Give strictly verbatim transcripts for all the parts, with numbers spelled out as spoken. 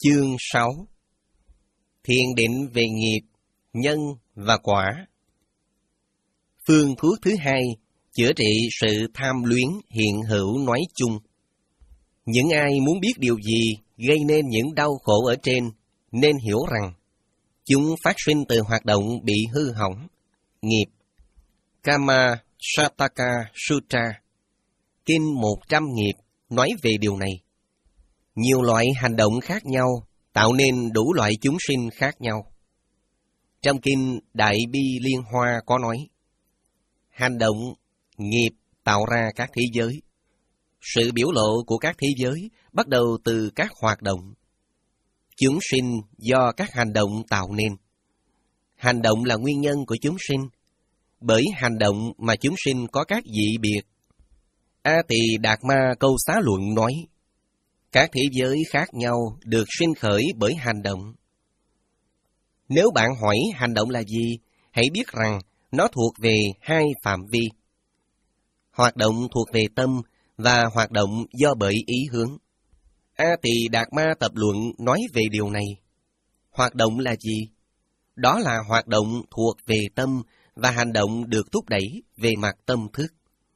Chương sáu. Thiền định về nghiệp, nhân và quả. Phương thuốc thứ hai, chữa trị sự tham luyến hiện hữu nói chung. Những ai muốn biết điều gì gây nên những đau khổ ở trên, nên hiểu rằng chúng phát sinh từ hoạt động bị hư hỏng, nghiệp. Kama Sataka Sutra, Kinh một trăm nghiệp, nói về điều này. Nhiều loại hành động khác nhau tạo nên đủ loại chúng sinh khác nhau. Trong Kinh Đại Bi Liên Hoa có nói, hành động, nghiệp tạo ra các thế giới. Sự biểu lộ của các thế giới bắt đầu từ các hoạt động. Chúng sinh do các hành động tạo nên. Hành động là nguyên nhân của chúng sinh. Bởi hành động mà chúng sinh có các dị biệt. A Tỳ Đạt Ma Câu Xá Luận nói, các thế giới khác nhau được sinh khởi bởi hành động. Nếu bạn hỏi hành động là gì, hãy biết rằng nó thuộc về hai phạm vi. Hoạt động thuộc về tâm và hoạt động do bởi ý hướng. A Tỳ Đạt Ma Tập Luận nói về điều này. Hoạt động là gì? Đó là hoạt động thuộc về tâm và hành động được thúc đẩy về mặt tâm thức.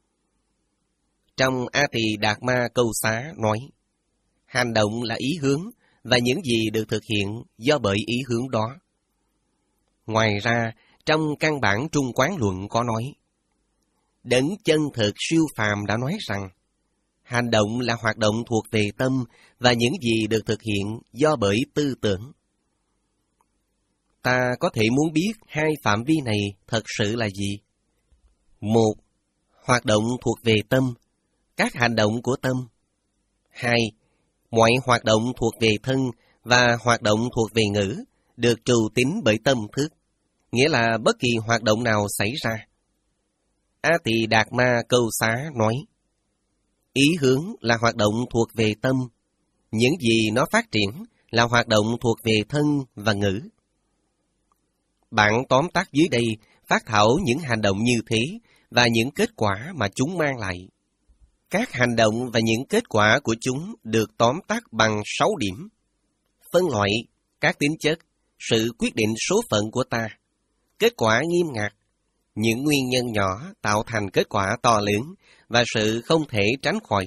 Trong A Tỳ Đạt Ma Câu Xá nói, hành động là ý hướng và những gì được thực hiện do bởi ý hướng đó. Ngoài ra, trong căn bản Trung Quán Luận có nói, Đấng chân thực siêu phàm đã nói rằng, hành động là hoạt động thuộc về tâm và những gì được thực hiện do bởi tư tưởng. Ta có thể muốn biết hai phạm vi này thật sự là gì? Một, hoạt động thuộc về tâm, các hành động của tâm. Hai, mọi hoạt động thuộc về thân và hoạt động thuộc về ngữ được trù tín bởi tâm thức, nghĩa là bất kỳ hoạt động nào xảy ra. A Tỳ Đạt Ma Câu Xá nói, ý hướng là hoạt động thuộc về tâm, những gì nó phát triển là hoạt động thuộc về thân và ngữ. Bản tóm tắt dưới đây phát thảo những hành động như thế và những kết quả mà chúng mang lại. Các hành động và những kết quả của chúng được tóm tắt bằng sáu điểm. Phân loại, các tính chất, sự quyết định số phận của ta, kết quả nghiêm ngặt, những nguyên nhân nhỏ tạo thành kết quả to lớn và sự không thể tránh khỏi.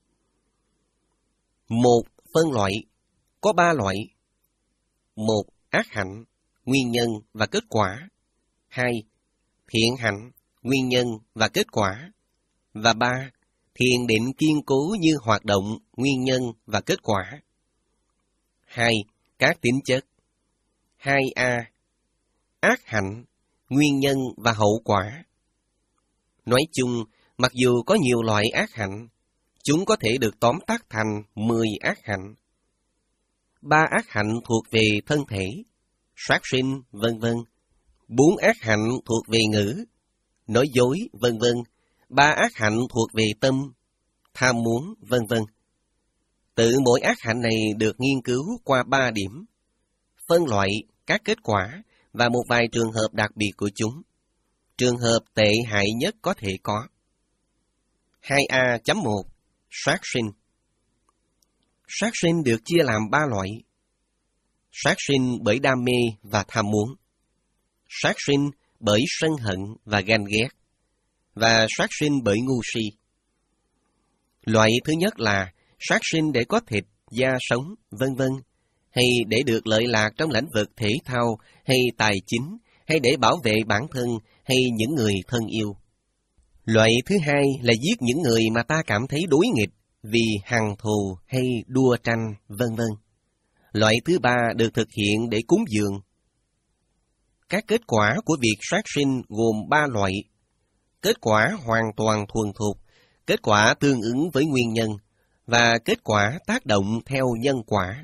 Một, phân loại, có ba loại. Một, ác hạnh, nguyên nhân và kết quả. Hai, thiện hạnh, nguyên nhân và kết quả. Và ba, thiền định kiên cố như hoạt động, nguyên nhân và kết quả. Hai, các tính chất. Hai A, ác hạnh, nguyên nhân và hậu quả. Nói chung, mặc dù có nhiều loại ác hạnh, chúng có thể được tóm tắt thành mười ác hạnh. Ba ác hạnh thuộc về thân thể, sát sinh, vân vân. Bốn ác hạnh thuộc về ngữ, nói dối, vân vân. Ba ác hạnh thuộc về tâm, tham muốn, vân vân. Tự mỗi ác hạnh này được nghiên cứu qua ba điểm. Phân loại, các kết quả và một vài trường hợp đặc biệt của chúng. Trường hợp tệ hại nhất có thể có. hai A chấm một. Sát sinh. Sát sinh được chia làm ba loại. Sát sinh bởi đam mê và tham muốn. Sát sinh bởi sân hận và ganh ghét. Và sát sinh bởi ngu si. Loại thứ nhất là sát sinh để có thịt, da sống, vân vân, hay để được lợi lạc trong lĩnh vực thể thao, hay tài chính, hay để bảo vệ bản thân, hay những người thân yêu. Loại thứ hai là giết những người mà ta cảm thấy đối nghịch vì hằn thù hay đua tranh, vân vân. Loại thứ ba được thực hiện để cúng dường. Các kết quả của việc sát sinh gồm ba loại. Kết quả hoàn toàn thuần thục, kết quả tương ứng với nguyên nhân, và kết quả tác động theo nhân quả.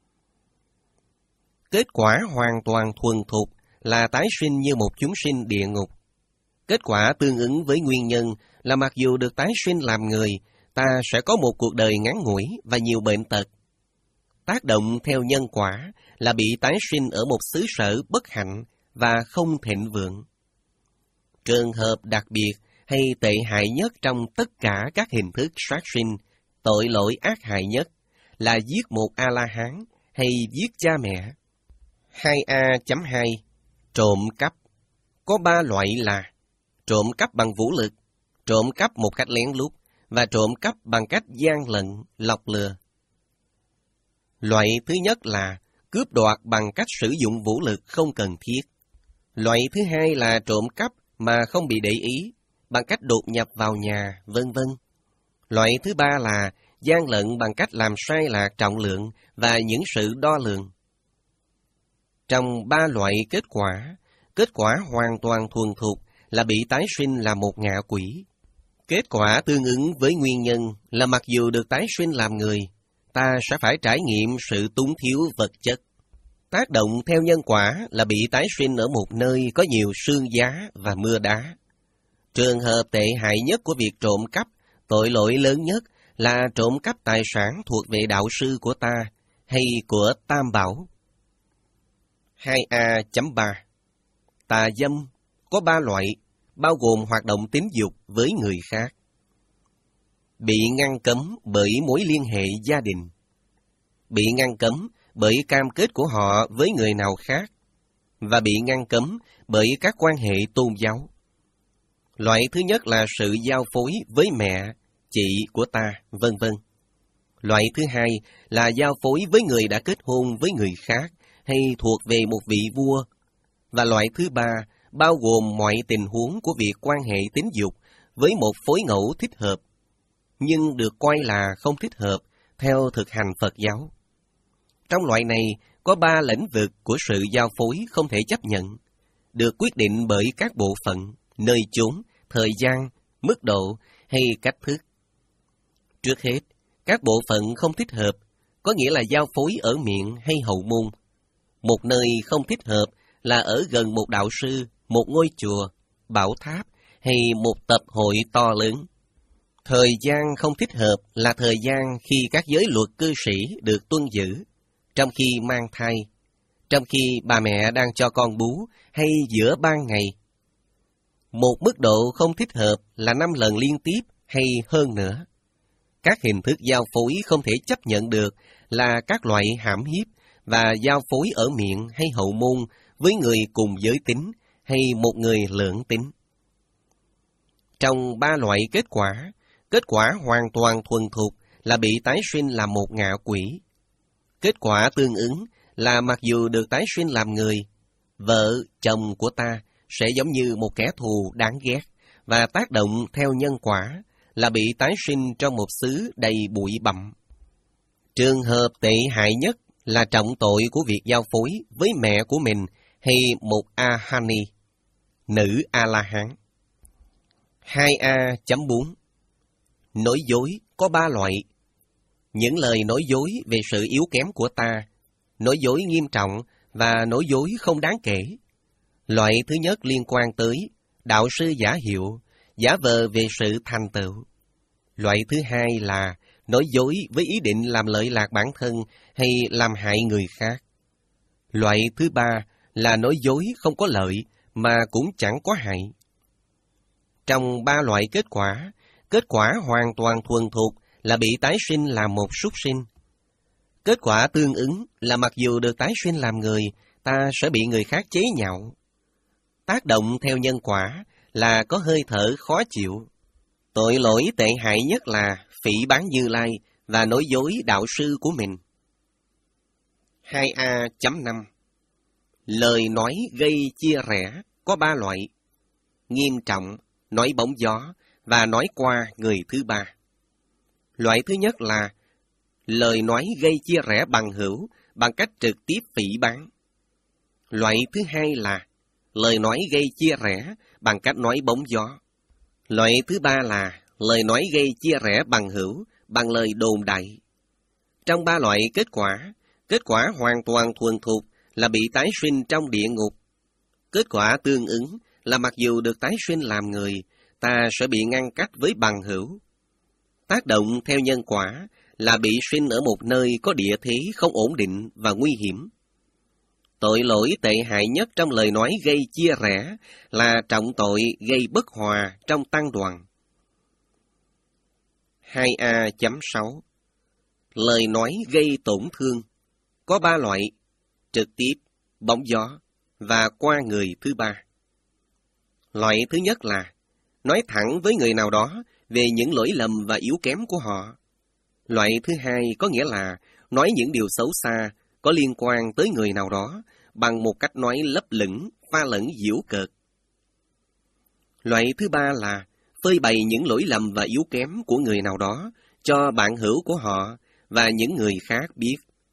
Kết quả hoàn toàn thuần thục là tái sinh như một chúng sinh địa ngục. Kết quả tương ứng với nguyên nhân là mặc dù được tái sinh làm người, ta sẽ có một cuộc đời ngắn ngủi và nhiều bệnh tật. Tác động theo nhân quả là bị tái sinh ở một xứ sở bất hạnh và không thịnh vượng. Trường hợp đặc biệt hay tệ hại nhất trong tất cả các hình thức sát sinh, tội lỗi ác hại nhất là giết một A-la-hán hay giết cha mẹ. hai A chấm hai Trộm cắp. Có ba loại là trộm cắp bằng vũ lực, trộm cắp một cách lén lút và trộm cắp bằng cách gian lận, lọc lừa. Loại thứ nhất là cướp đoạt bằng cách sử dụng vũ lực không cần thiết. Loại thứ hai là trộm cắp mà không bị để ý, bằng cách đột nhập vào nhà, vân vân. Loại thứ ba là gian lận bằng cách làm sai lạc trọng lượng và những sự đo lường. Trong ba loại kết quả, kết quả hoàn toàn thuần thục là bị tái sinh là một ngạ quỷ. Kết quả tương ứng với nguyên nhân là mặc dù được tái sinh làm người, ta sẽ phải trải nghiệm sự túng thiếu vật chất. Tác động theo nhân quả là bị tái sinh ở một nơi có nhiều sương giá và mưa đá. Trường hợp tệ hại nhất của việc trộm cắp, tội lỗi lớn nhất là trộm cắp tài sản thuộc về đạo sư của ta hay của Tam Bảo. hai A chấm ba Tà dâm có ba loại, bao gồm hoạt động tín dục với người khác. Bị ngăn cấm bởi mối liên hệ gia đình. Bị ngăn cấm bởi cam kết của họ với người nào khác. Và bị ngăn cấm bởi các quan hệ tôn giáo. Loại thứ nhất là sự giao phối với mẹ, chị của ta, vân vân. Loại thứ hai là giao phối với người đã kết hôn với người khác hay thuộc về một vị vua. Và loại thứ ba bao gồm mọi tình huống của việc quan hệ tín dục với một phối ngẫu thích hợp, nhưng được coi là không thích hợp theo thực hành Phật giáo. Trong loại này có ba lĩnh vực của sự giao phối không thể chấp nhận, được quyết định bởi các bộ phận, nơi chốn, thời gian, mức độ hay cách thức. Trước hết, các bộ phận không thích hợp, có nghĩa là giao phối ở miệng hay hậu môn. Một nơi không thích hợp là ở gần một đạo sư, một ngôi chùa, bảo tháp hay một tập hội to lớn. Thời gian không thích hợp là thời gian khi các giới luật cư sĩ được tuân giữ, trong khi mang thai, trong khi bà mẹ đang cho con bú hay giữa ban ngày. Một mức độ không thích hợp là năm lần liên tiếp hay hơn nữa. Các hình thức giao phối không thể chấp nhận được là các loại hãm hiếp và giao phối ở miệng hay hậu môn với người cùng giới tính hay một người lưỡng tính. Trong ba loại kết quả, kết quả hoàn toàn thuần thục là bị tái sinh làm một ngạ quỷ. Kết quả tương ứng là mặc dù được tái sinh làm người, vợ, chồng của ta sẽ giống như một kẻ thù đáng ghét và tác động theo nhân quả là bị tái sinh trong một xứ đầy bụi bặm. Trường hợp tệ hại nhất là trọng tội của việc giao phối với mẹ của mình hay một Ahani, nữ A-la-hán. hai A chấm bốn Nói dối có ba loại. Những lời nói dối về sự yếu kém của ta, nói dối nghiêm trọng và nói dối không đáng kể. Loại thứ nhất liên quan tới đạo sư giả hiệu, giả vờ về sự thành tựu. Loại thứ hai là nói dối với ý định làm lợi lạc bản thân hay làm hại người khác. Loại thứ ba là nói dối không có lợi mà cũng chẳng có hại. Trong ba loại kết quả, kết quả hoàn toàn thuần thục là bị tái sinh làm một súc sinh. Kết quả tương ứng là mặc dù được tái sinh làm người, ta sẽ bị người khác chế nhạo. Tác động theo nhân quả là có hơi thở khó chịu. Tội lỗi tệ hại nhất là phỉ báng Như Lai và nói dối đạo sư của mình. hai A chấm năm Lời nói gây chia rẽ có ba loại: nghiêm trọng, nói bóng gió và nói qua người thứ ba. Loại thứ nhất là lời nói gây chia rẽ bằng hữu bằng cách trực tiếp phỉ báng. Loại thứ hai là lời nói gây chia rẽ bằng cách nói bóng gió. Loại thứ ba là lời nói gây chia rẽ bằng hữu bằng lời đồn đại. Trong ba loại kết quả, kết quả hoàn toàn thuần thục là bị tái sinh trong địa ngục. Kết quả tương ứng là mặc dù được tái sinh làm người, ta sẽ bị ngăn cách với bằng hữu. Tác động theo nhân quả là bị sinh ở một nơi có địa thế không ổn định và nguy hiểm. Tội lỗi tệ hại nhất trong lời nói gây chia rẽ là trọng tội gây bất hòa trong tăng đoàn. hai A chấm sáu Lời nói gây tổn thương. có ba loại: trực tiếp, bóng gió và qua người thứ ba. Loại thứ nhất là nói thẳng với người nào đó về những lỗi lầm và yếu kém của họ. Loại thứ hai có nghĩa là nói những điều xấu xa có liên quan tới người nào đó bằng một cách nói lấp lửng, pha lẫn giễu cợt. Loại thứ ba là phơi bày những lỗi lầm và yếu kém của người nào đó cho bạn hữu của họ và những người khác biết.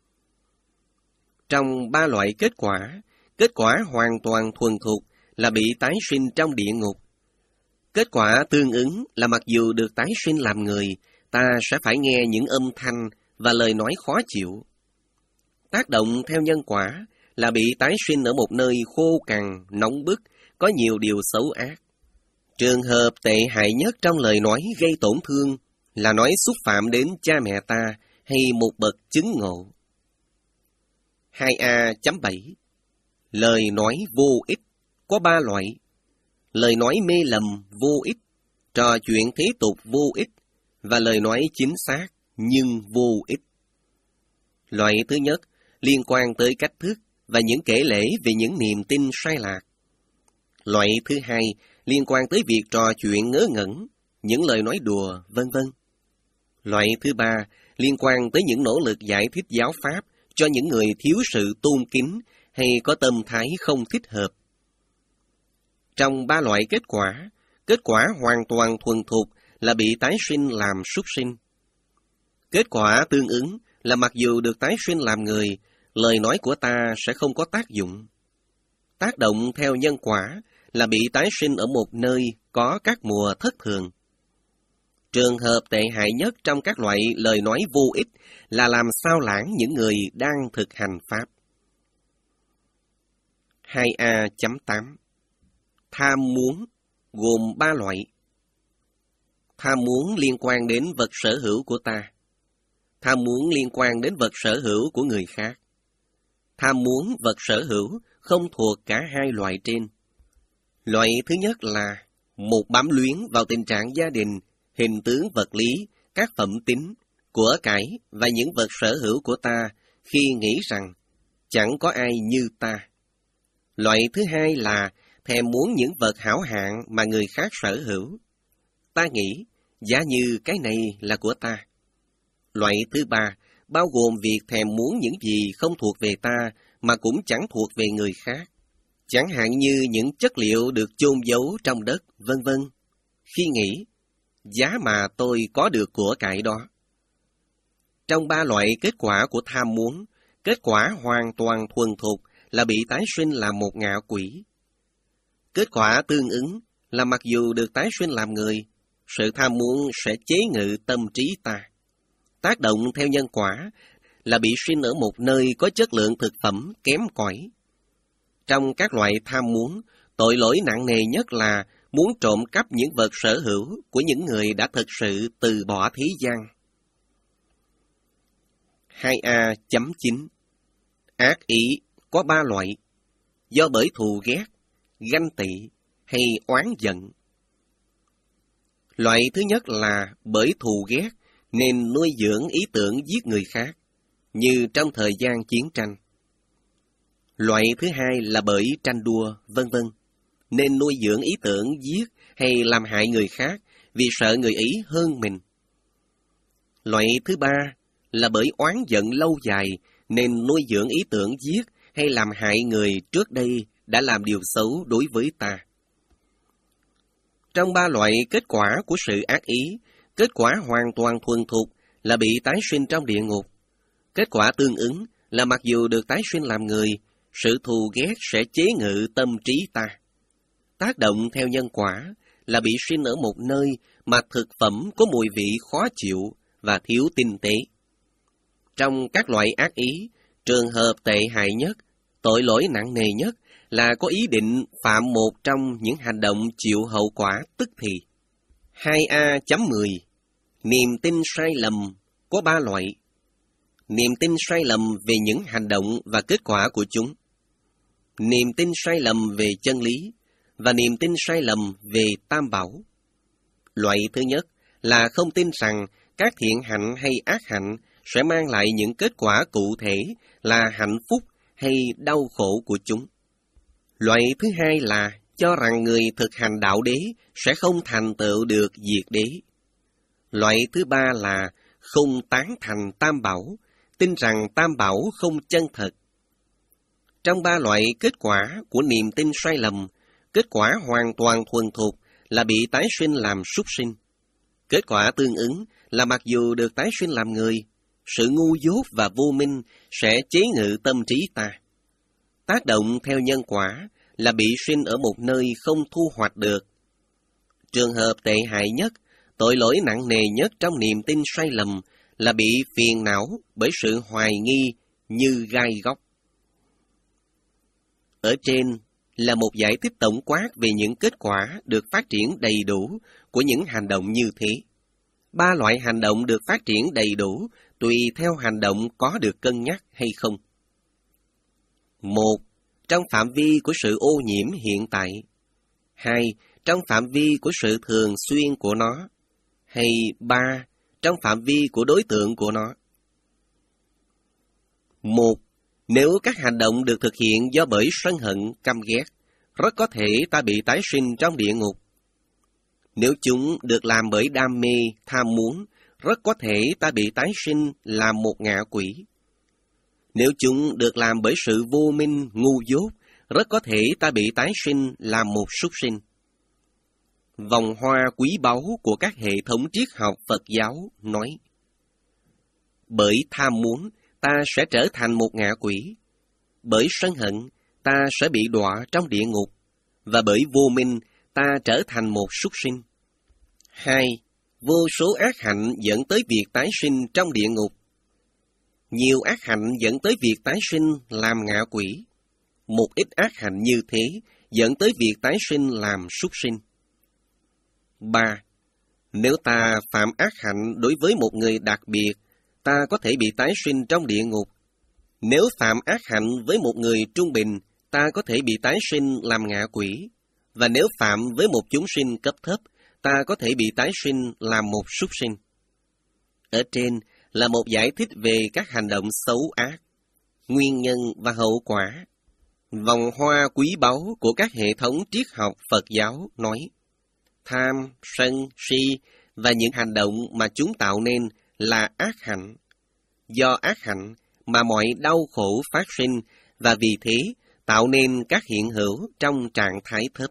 Trong ba loại kết quả, kết quả hoàn toàn thuần thục là bị tái sinh trong địa ngục. Kết quả tương ứng là mặc dù được tái sinh làm người, ta sẽ phải nghe những âm thanh và lời nói khó chịu. Tác động theo nhân quả là bị tái sinh ở một nơi khô cằn, nóng bức, có nhiều điều xấu ác. Trường hợp tệ hại nhất trong lời nói gây tổn thương là nói xúc phạm đến cha mẹ ta hay một bậc chứng ngộ. hai A chấm bảy Lời nói vô ích có ba loại: lời nói mê lầm vô ích, trò chuyện thế tục vô ích và lời nói chính xác nhưng vô ích. Loại thứ nhất liên quan tới cách thức và những kể lể về những niềm tin sai lạc. Loại thứ hai liên quan tới việc trò chuyện ngớ ngẩn, những lời nói đùa, vân vân. Loại thứ ba liên quan tới những nỗ lực giải thích giáo pháp cho những người thiếu sự tôn kính hay có tâm thái không thích hợp. Trong ba loại kết quả, kết quả hoàn toàn thuần thục là bị tái sinh làm súc sinh. Kết quả tương ứng là mặc dù được tái sinh làm người, lời nói của ta sẽ không có tác dụng. Tác động theo nhân quả là bị tái sinh ở một nơi có các mùa thất thường. Trường hợp tệ hại nhất trong các loại lời nói vô ích là làm sao lãng những người đang thực hành Pháp. hai A chấm tám Tham muốn gồm ba loại. Tham muốn liên quan đến vật sở hữu của ta. Tham muốn liên quan đến vật sở hữu của người khác. Tham muốn vật sở hữu không thuộc cả hai loại trên. Loại thứ nhất là một bám luyến vào tình trạng gia đình, hình tướng vật lý, các phẩm tính, của cải và những vật sở hữu của ta khi nghĩ rằng chẳng có ai như ta. Loại thứ hai là thèm muốn những vật hảo hạng mà người khác sở hữu. Ta nghĩ, giá như cái này là của ta. Loại thứ ba bao gồm việc thèm muốn những gì không thuộc về ta mà cũng chẳng thuộc về người khác. Chẳng hạn như những chất liệu được chôn giấu trong đất, vân vân. Khi nghĩ, giá mà tôi có được của cải đó. Trong ba loại kết quả của tham muốn, kết quả hoàn toàn thuần thục là bị tái sinh làm một ngạ quỷ. Kết quả tương ứng là mặc dù được tái sinh làm người, sự tham muốn sẽ chế ngự tâm trí ta. Tác động theo nhân quả là bị sinh ở một nơi có chất lượng thực phẩm kém cỏi. Trong các loại tham muốn, tội lỗi nặng nề nhất là muốn trộm cắp những vật sở hữu của những người đã thực sự từ bỏ thế gian. hai A chấm chín Ác ý có ba loại: do bởi thù ghét, ganh tị hay oán giận. Loại thứ nhất là bởi thù ghét nên nuôi dưỡng ý tưởng giết người khác, như trong thời gian chiến tranh. Loại thứ hai là bởi tranh đua, vân vân, nên nuôi dưỡng ý tưởng giết hay làm hại người khác vì sợ người ấy hơn mình. Loại thứ ba là bởi oán giận lâu dài nên nuôi dưỡng ý tưởng giết hay làm hại người trước đây đã làm điều xấu đối với ta. Trong ba loại kết quả của sự ác ý, kết quả hoàn toàn thuần thục là bị tái sinh trong địa ngục. Kết quả tương ứng là mặc dù được tái sinh làm người, sự thù ghét sẽ chế ngự tâm trí ta. Tác động theo nhân quả là bị sinh ở một nơi mà thực phẩm có mùi vị khó chịu và thiếu tinh tế. Trong các loại ác ý, trường hợp tệ hại nhất, tội lỗi nặng nề nhất là có ý định phạm một trong những hành động chịu hậu quả tức thì. hai A chấm mười Niềm tin sai lầm có ba loại: niềm tin sai lầm về những hành động và kết quả của chúng, niềm tin sai lầm về chân lý và niềm tin sai lầm về tam bảo. Loại thứ nhất là không tin rằng các thiện hạnh hay ác hạnh sẽ mang lại những kết quả cụ thể là hạnh phúc hay đau khổ của chúng. Loại thứ hai là cho rằng người thực hành đạo đế sẽ không thành tựu được diệt đế. Loại thứ ba là không tán thành tam bảo, tin rằng tam bảo không chân thật. Trong ba loại kết quả của niềm tin sai lầm, kết quả hoàn toàn thuần thục là bị tái sinh làm súc sinh. Kết quả tương ứng là mặc dù được tái sinh làm người, sự ngu dốt và vô minh sẽ chế ngự tâm trí ta. Tác động theo nhân quả là bị sinh ở một nơi không thu hoạch được. Trường hợp tệ hại nhất, tội lỗi nặng nề nhất trong niềm tin sai lầm là bị phiền não bởi sự hoài nghi như gai góc. Ở trên là một giải thích tổng quát về những kết quả được phát triển đầy đủ của những hành động như thế. Ba loại hành động được phát triển đầy đủ tùy theo hành động có được cân nhắc hay không. Một, trong phạm vi của sự ô nhiễm hiện tại. Hai, trong phạm vi của sự thường xuyên của nó. Hay ba, trong phạm vi của đối tượng của nó. Một, nếu các hành động được thực hiện do bởi sân hận, căm ghét, rất có thể ta bị tái sinh trong địa ngục. Nếu chúng được làm bởi đam mê, tham muốn, rất có thể ta bị tái sinh làm một ngạ quỷ. Nếu chúng được làm bởi sự vô minh, ngu dốt, rất có thể ta bị tái sinh làm một súc sinh. Vòng hoa quý báu của các hệ thống triết học Phật giáo nói: bởi tham muốn, ta sẽ trở thành một ngạ quỷ. Bởi sân hận, ta sẽ bị đọa trong địa ngục. Và bởi vô minh, ta trở thành một súc sinh. Hai, vô số ác hạnh dẫn tới việc tái sinh trong địa ngục. Nhiều ác hạnh dẫn tới việc tái sinh làm ngạ quỷ. Một ít ác hạnh như thế dẫn tới việc tái sinh làm súc sinh. Ba, nếu ta phạm ác hạnh đối với một người đặc biệt, ta có thể bị tái sinh trong địa ngục. Nếu phạm ác hạnh với một người trung bình, ta có thể bị tái sinh làm ngạ quỷ. Và nếu phạm với một chúng sinh cấp thấp, ta có thể bị tái sinh làm một súc sinh. Ở trên là một giải thích về các hành động xấu ác, nguyên nhân và hậu quả. Vòng hoa quý báu của các hệ thống triết học Phật giáo nói: tham, sân, si và những hành động mà chúng tạo nên là ác hạnh. Do ác hạnh mà mọi đau khổ phát sinh, và vì thế tạo nên các hiện hữu trong trạng thái thấp.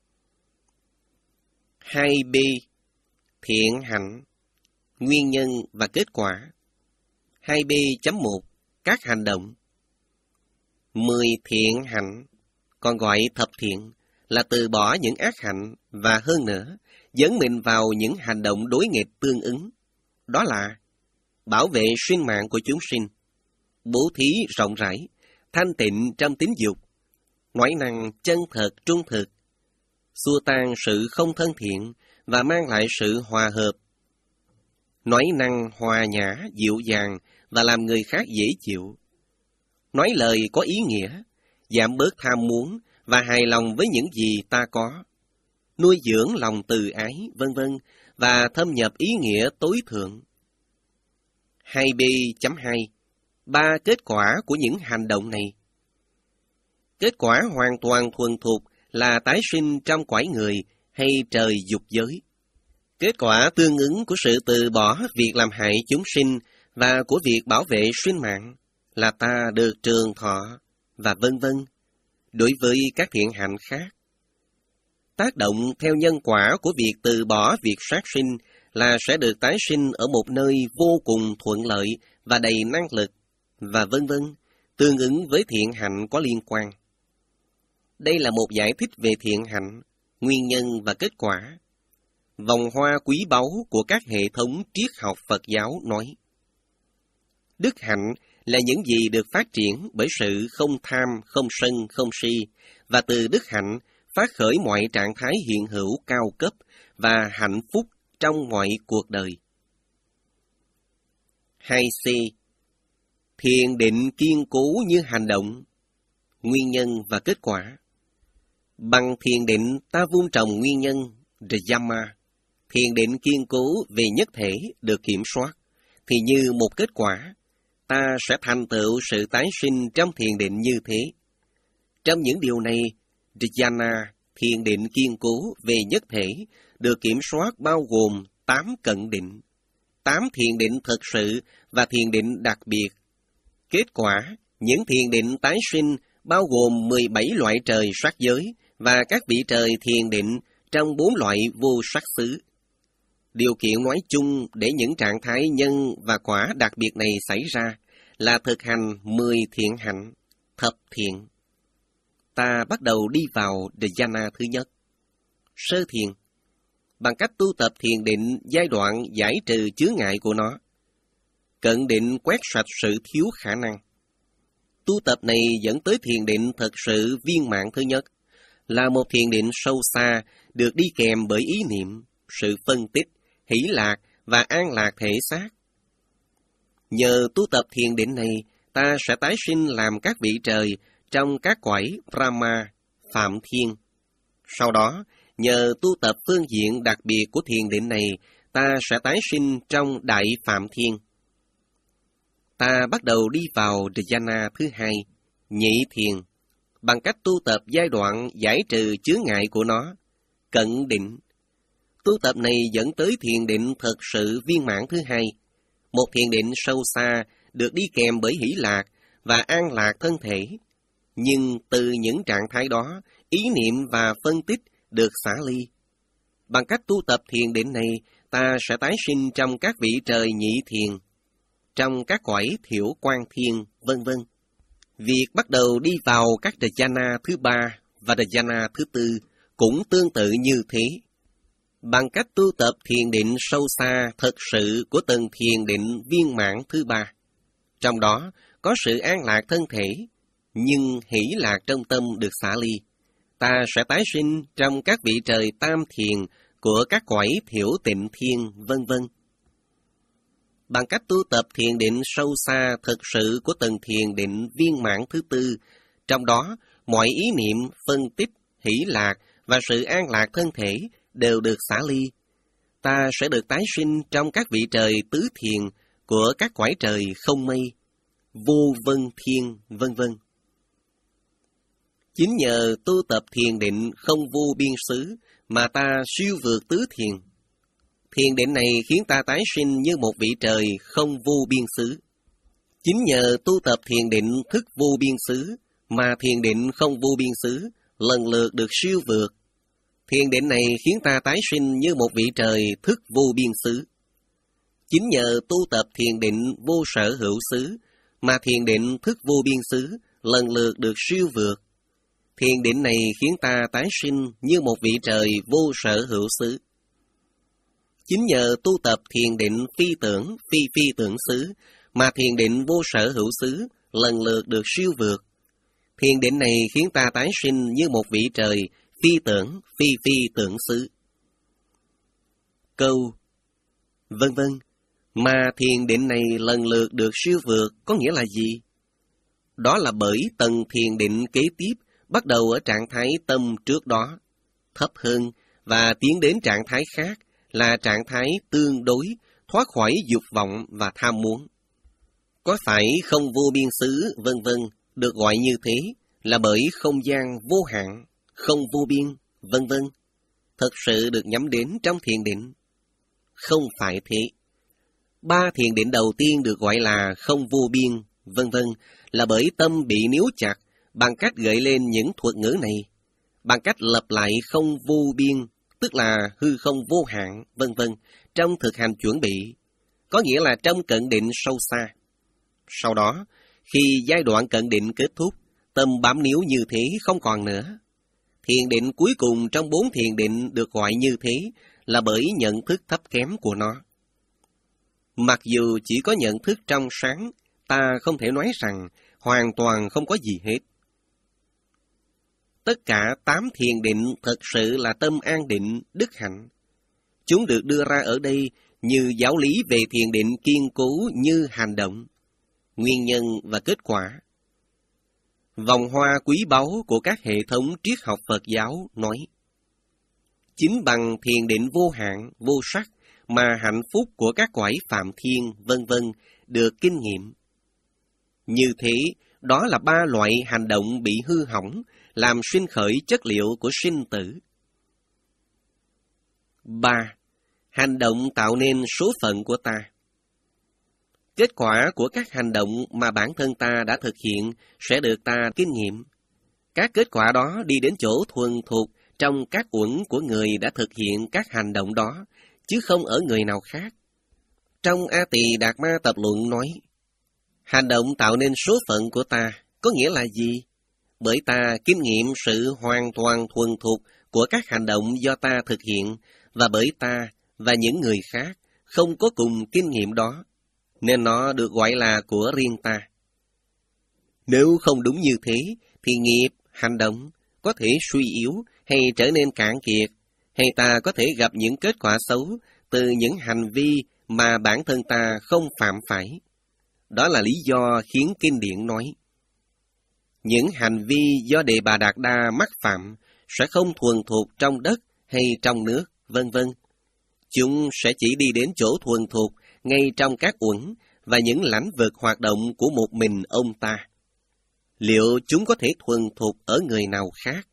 hai B. Thiện hạnh, nguyên nhân và kết quả. hai B chấm một. Các hành động. Mười thiện hạnh, còn gọi thập thiện, là từ bỏ những ác hạnh và hơn nữa, dẫn mình vào những hành động đối nghịch tương ứng. Đó là bảo vệ sinh mạng của chúng sinh, bố thí rộng rãi, thanh tịnh trong tín dục, nói năng chân thật trung thực, xua tan sự không thân thiện và mang lại sự hòa hợp, nói năng hòa nhã, dịu dàng và làm người khác dễ chịu, nói lời có ý nghĩa, giảm bớt tham muốn và hài lòng với những gì ta có, nuôi dưỡng lòng từ ái, vân vân và thâm nhập ý nghĩa tối thượng. hai B chấm hai. Ba kết quả của những hành động này. Kết quả hoàn toàn thuần thục là tái sinh trong cõi người hay trời dục giới. Kết quả tương ứng của sự từ bỏ việc làm hại chúng sinh và của việc bảo vệ sinh mạng là ta được trường thọ và vân vân. Đối với các thiện hạnh khác, tác động theo nhân quả của việc từ bỏ việc sát sinh là sẽ được tái sinh ở một nơi vô cùng thuận lợi và đầy năng lực, và vân vân, tương ứng với thiện hạnh có liên quan. Đây là một giải thích về thiện hạnh, nguyên nhân và kết quả. Vòng hoa quý báu của các hệ thống triết học Phật giáo nói: đức hạnh là những gì được phát triển bởi sự không tham, không sân, không si, và từ đức hạnh phát khởi mọi trạng thái hiện hữu cao cấp và hạnh phúc trong mọi cuộc đời. hai C. Thiền định kiên cố như hành động, nguyên nhân và kết quả. Bằng thiền định ta vun trồng nguyên nhân, Dhamma. Thiền định kiên cố về nhất thể được kiểm soát, thì như một kết quả, ta sẽ thành tựu sự tái sinh trong thiền định như thế. Trong những điều này, Dhyana, thiền định kiên cố về nhất thể, được kiểm soát bao gồm tám cận định, tám thiền định thực sự và thiền định đặc biệt. Kết quả, những thiền định tái sinh bao gồm mười bảy loại trời sắc giới và các vị trời thiền định trong bốn loại vô sắc xứ. Điều kiện nói chung để những trạng thái nhân và quả đặc biệt này xảy ra là thực hành mười thiện hạnh, thập thiện. Ta bắt đầu đi vào dhyana thứ nhất, sơ thiền, bằng cách tu tập thiền định giai đoạn giải trừ chướng ngại của nó. Cận định quét sạch sự thiếu khả năng. Tu tập này dẫn tới thiền định thật sự viên mãn thứ nhất, là một thiền định sâu xa được đi kèm bởi ý niệm, sự phân tích, hỷ lạc và an lạc thể xác. Nhờ tu tập thiền định này, ta sẽ tái sinh làm các vị trời trong các cõi Brahma, Phạm Thiên. Sau đó, nhờ tu tập phương diện đặc biệt của thiền định này, ta sẽ tái sinh trong Đại Phạm Thiên. Ta bắt đầu đi vào dhyana thứ hai, nhị thiền, bằng cách tu tập giai đoạn giải trừ chướng ngại của nó, cận định. Tu tập này dẫn tới thiền định thật sự viên mãn thứ hai, một thiền định sâu xa được đi kèm bởi hỷ lạc và an lạc thân thể. Nhưng từ những trạng thái đó, ý niệm và phân tích được xả ly. Bằng cách tu tập thiền định này, ta sẽ tái sinh trong các vị trời nhị thiền, trong các cõi thiểu quan thiên, vân vân. Việc bắt đầu đi vào các dhyana thứ ba và dhyana thứ tư cũng tương tự như thế. Bằng cách tu tập thiền định sâu xa thật sự của từng thiền định viên mãn thứ ba, trong đó có sự an lạc thân thể, nhưng hỷ lạc trong tâm được xả ly, ta sẽ tái sinh trong các vị trời tam thiền của các cõi thiểu tịnh thiên, vân vân. Bằng cách tu tập thiền định sâu xa thực sự của từng thiền định viên mãn thứ tư, trong đó mọi ý niệm, phân tích, hỷ lạc và sự an lạc thân thể đều được xả ly, ta sẽ được tái sinh trong các vị trời tứ thiền của các cõi trời không mây, vô vân thiên, vân vân. Chính nhờ tu tập thiền định không vô biên xứ mà ta siêu vượt tứ thiền. Thiền định này khiến ta tái sinh như một vị trời không vô biên xứ. Chính nhờ tu tập thiền định thức vô biên xứ mà thiền định không vô biên xứ lần lượt được siêu vượt. Thiền định này khiến ta tái sinh như một vị trời thức vô biên xứ. Chính nhờ tu tập thiền định vô sở hữu xứ mà thiền định thức vô biên xứ lần lượt được siêu vượt. Thiền định này khiến ta tái sinh như một vị trời vô sở hữu xứ. Chính nhờ tu tập thiền định phi tưởng, phi phi tưởng xứ mà thiền định vô sở hữu xứ lần lượt được siêu vượt. Thiền định này khiến ta tái sinh như một vị trời phi tưởng, phi phi tưởng xứ. Câu vân vân mà thiền định này lần lượt được siêu vượt có nghĩa là gì? Đó là bởi tầng thiền định kế tiếp bắt đầu ở trạng thái tâm trước đó, thấp hơn và tiến đến trạng thái khác là trạng thái tương đối, thoát khỏi dục vọng và tham muốn. Có phải không vô biên xứ, vân vân, được gọi như thế là bởi không gian vô hạn, không vô biên, vân vân, thật sự được nhắm đến trong thiền định? Không phải thế. Ba thiền định đầu tiên được gọi là không vô biên, vân vân, là bởi tâm bị níu chặt bằng cách gợi lên những thuật ngữ này, bằng cách lặp lại không vô biên, tức là hư không vô hạn, vân vân, trong thực hành chuẩn bị, có nghĩa là trong cận định sâu xa. Sau đó, khi giai đoạn cận định kết thúc, tâm bám níu như thế không còn nữa. Thiền định cuối cùng trong bốn thiền định được gọi như thế là bởi nhận thức thấp kém của nó. Mặc dù chỉ có nhận thức trong sáng, ta không thể nói rằng hoàn toàn không có gì hết. Tất cả tám thiền định thật sự là tâm an định, đức hạnh. Chúng được đưa ra ở đây như giáo lý về thiền định kiên cố như hành động, nguyên nhân và kết quả. Vòng hoa quý báu của các hệ thống triết học Phật giáo nói, chính bằng thiền định vô hạn, vô sắc mà hạnh phúc của các cõi phạm thiên, vân vân được kinh nghiệm. Như thế, đó là ba loại hành động bị hư hỏng, làm sinh khởi chất liệu của sinh tử. Ba. Hành động tạo nên số phận của ta. Kết quả của các hành động mà bản thân ta đã thực hiện sẽ được ta kinh nghiệm. Các kết quả đó đi đến chỗ thuần thục trong các uẩn của người đã thực hiện các hành động đó, chứ không ở người nào khác. Trong A Tỳ Đạt Ma Tập Luận nói, hành động tạo nên số phận của ta, có nghĩa là gì? Bởi ta kinh nghiệm sự hoàn toàn thuần thục của các hành động do ta thực hiện, và bởi ta và những người khác không có cùng kinh nghiệm đó, nên nó được gọi là của riêng ta. Nếu không đúng như thế, thì nghiệp, hành động có thể suy yếu hay trở nên cạn kiệt, hay ta có thể gặp những kết quả xấu từ những hành vi mà bản thân ta không phạm phải. Đó là lý do khiến kinh điển nói, những hành vi do Đề Bà Đạt Đa mắc phạm sẽ không thuần thục trong đất hay trong nước, vân vân. Chúng sẽ chỉ đi đến chỗ thuần thục ngay trong các uẩn và những lãnh vực hoạt động của một mình ông ta. Liệu chúng có thể thuần thục ở người nào khác?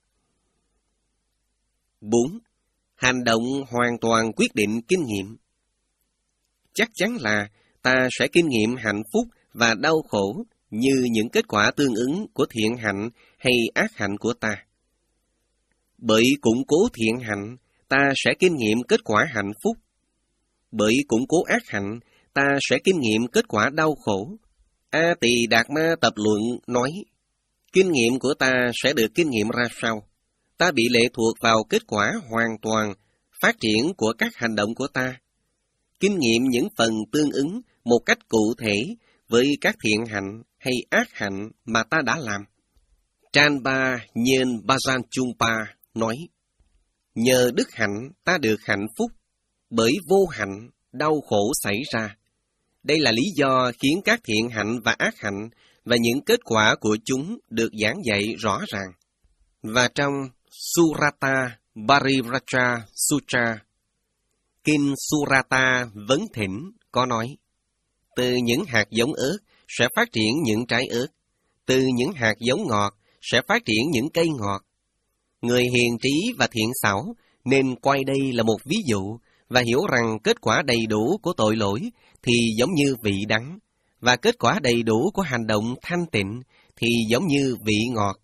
Bốn. Hành động hoàn toàn quyết định kinh nghiệm. Chắc chắn là ta sẽ kinh nghiệm hạnh phúc và đau khổ như những kết quả tương ứng của thiện hạnh hay ác hạnh của ta. Bởi củng cố thiện hạnh, ta sẽ kinh nghiệm kết quả hạnh phúc. Bởi củng cố ác hạnh, ta sẽ kinh nghiệm kết quả đau khổ. A Tỳ Đạt Ma Tập Luận nói, kinh nghiệm của ta sẽ được kinh nghiệm ra sao? Ta bị lệ thuộc vào kết quả hoàn toàn, phát triển của các hành động của ta. Kinh nghiệm những phần tương ứng một cách cụ thể với các thiện hạnh hay ác hạnh mà ta đã làm. Chanpa Nhen Bhajan Chungpa nói, nhờ đức hạnh ta được hạnh phúc, bởi vô hạnh, đau khổ xảy ra. Đây là lý do khiến các thiện hạnh và ác hạnh và những kết quả của chúng được giảng dạy rõ ràng. Và trong Surata Parivraja Sutra, Kinh Surata Vấn Thỉnh có nói, từ những hạt giống ớt sẽ phát triển những trái ớt, từ những hạt giống ngọt sẽ phát triển những cây ngọt. Người hiền trí và thiện xảo nên coi đây là một ví dụ và hiểu rằng kết quả đầy đủ của tội lỗi thì giống như vị đắng, và kết quả đầy đủ của hành động thanh tịnh thì giống như vị ngọt.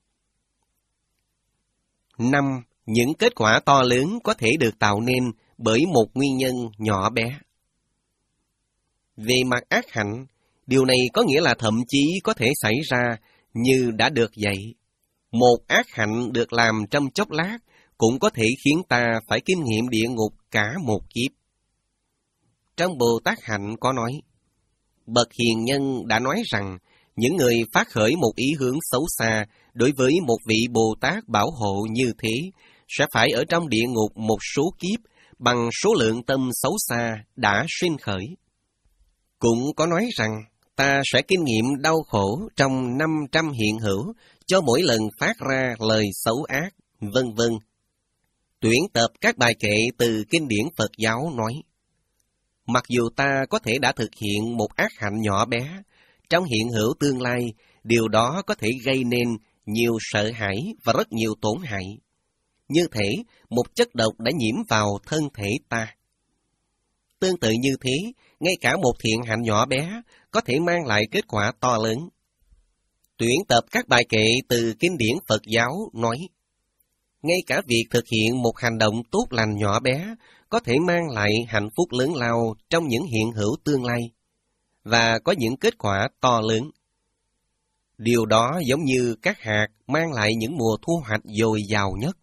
Năm. Những kết quả to lớn có thể được tạo nên bởi một nguyên nhân nhỏ bé. Về mặt ác hạnh, điều này có nghĩa là thậm chí có thể xảy ra như đã được dạy. Một ác hạnh được làm trong chốc lát cũng có thể khiến ta phải kinh nghiệm địa ngục cả một kiếp. Trong Bồ Tát Hạnh có nói, bậc hiền nhân đã nói rằng những người phát khởi một ý hướng xấu xa đối với một vị Bồ Tát bảo hộ như thế sẽ phải ở trong địa ngục một số kiếp bằng số lượng tâm xấu xa đã sinh khởi. Cũng có nói rằng ta sẽ kinh nghiệm đau khổ trong năm trăm hiện hữu cho mỗi lần phát ra lời xấu ác, vân vân. Tuyển tập các bài kệ từ kinh điển Phật giáo nói, mặc dù ta có thể đã thực hiện một ác hạnh nhỏ bé, trong hiện hữu tương lai, điều đó có thể gây nên nhiều sợ hãi và rất nhiều tổn hại. Như thể một chất độc đã nhiễm vào thân thể ta. Tương tự như thế, ngay cả một thiện hạnh nhỏ bé có thể mang lại kết quả to lớn. Tuyển tập các bài kệ từ kinh điển Phật giáo nói, ngay cả việc thực hiện một hành động tốt lành nhỏ bé có thể mang lại hạnh phúc lớn lao trong những hiện hữu tương lai, và có những kết quả to lớn. Điều đó giống như các hạt mang lại những mùa thu hoạch dồi dào nhất.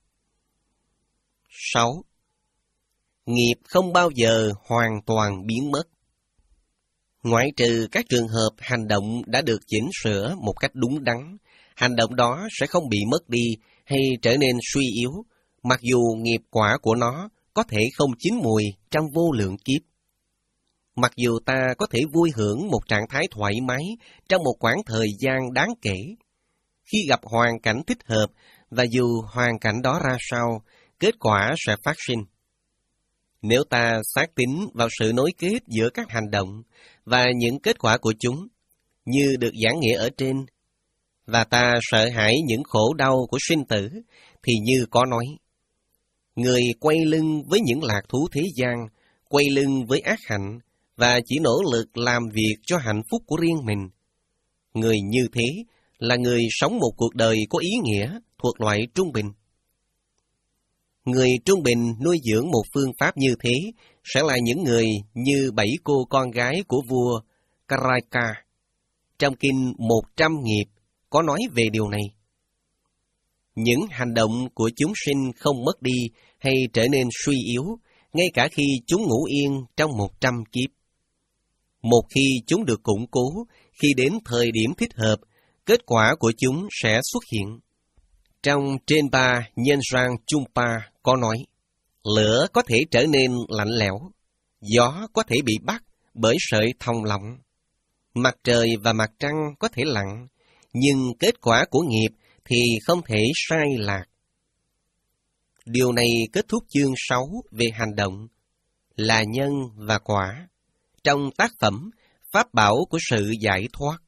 Sáu. Nghiệp không bao giờ hoàn toàn biến mất. Ngoại trừ các trường hợp hành động đã được chỉnh sửa một cách đúng đắn, hành động đó sẽ không bị mất đi hay trở nên suy yếu, mặc dù nghiệp quả của nó có thể không chín mùi trong vô lượng kiếp. Mặc dù ta có thể vui hưởng một trạng thái thoải mái trong một quãng thời gian đáng kể, khi gặp hoàn cảnh thích hợp, và dù hoàn cảnh đó ra sao, kết quả sẽ phát sinh. Nếu ta xác tín vào sự nối kết giữa các hành động và những kết quả của chúng, như được giảng nghĩa ở trên, và ta sợ hãi những khổ đau của sinh tử, thì như có nói, người quay lưng với những lạc thú thế gian, quay lưng với ác hạnh, và chỉ nỗ lực làm việc cho hạnh phúc của riêng mình. Người như thế là người sống một cuộc đời có ý nghĩa, thuộc loại trung bình. Người trung bình nuôi dưỡng một phương pháp như thế sẽ là những người như bảy cô con gái của vua Karaka. Trong kinh Một Trăm Nghiệp có nói về điều này. Những hành động của chúng sinh không mất đi hay trở nên suy yếu, ngay cả khi chúng ngủ yên trong một trăm kiếp. Một khi chúng được củng cố, khi đến thời điểm thích hợp, kết quả của chúng sẽ xuất hiện. Trong trên ba Nhân Rang Chumpa có nói, lửa có thể trở nên lạnh lẽo, gió có thể bị bắt bởi sợi thòng lọng, mặt trời và mặt trăng có thể lặn, nhưng kết quả của nghiệp thì không thể sai lạc. Điều này kết thúc chương sáu về hành động, là nhân và quả, trong tác phẩm Pháp bảo của sự giải thoát.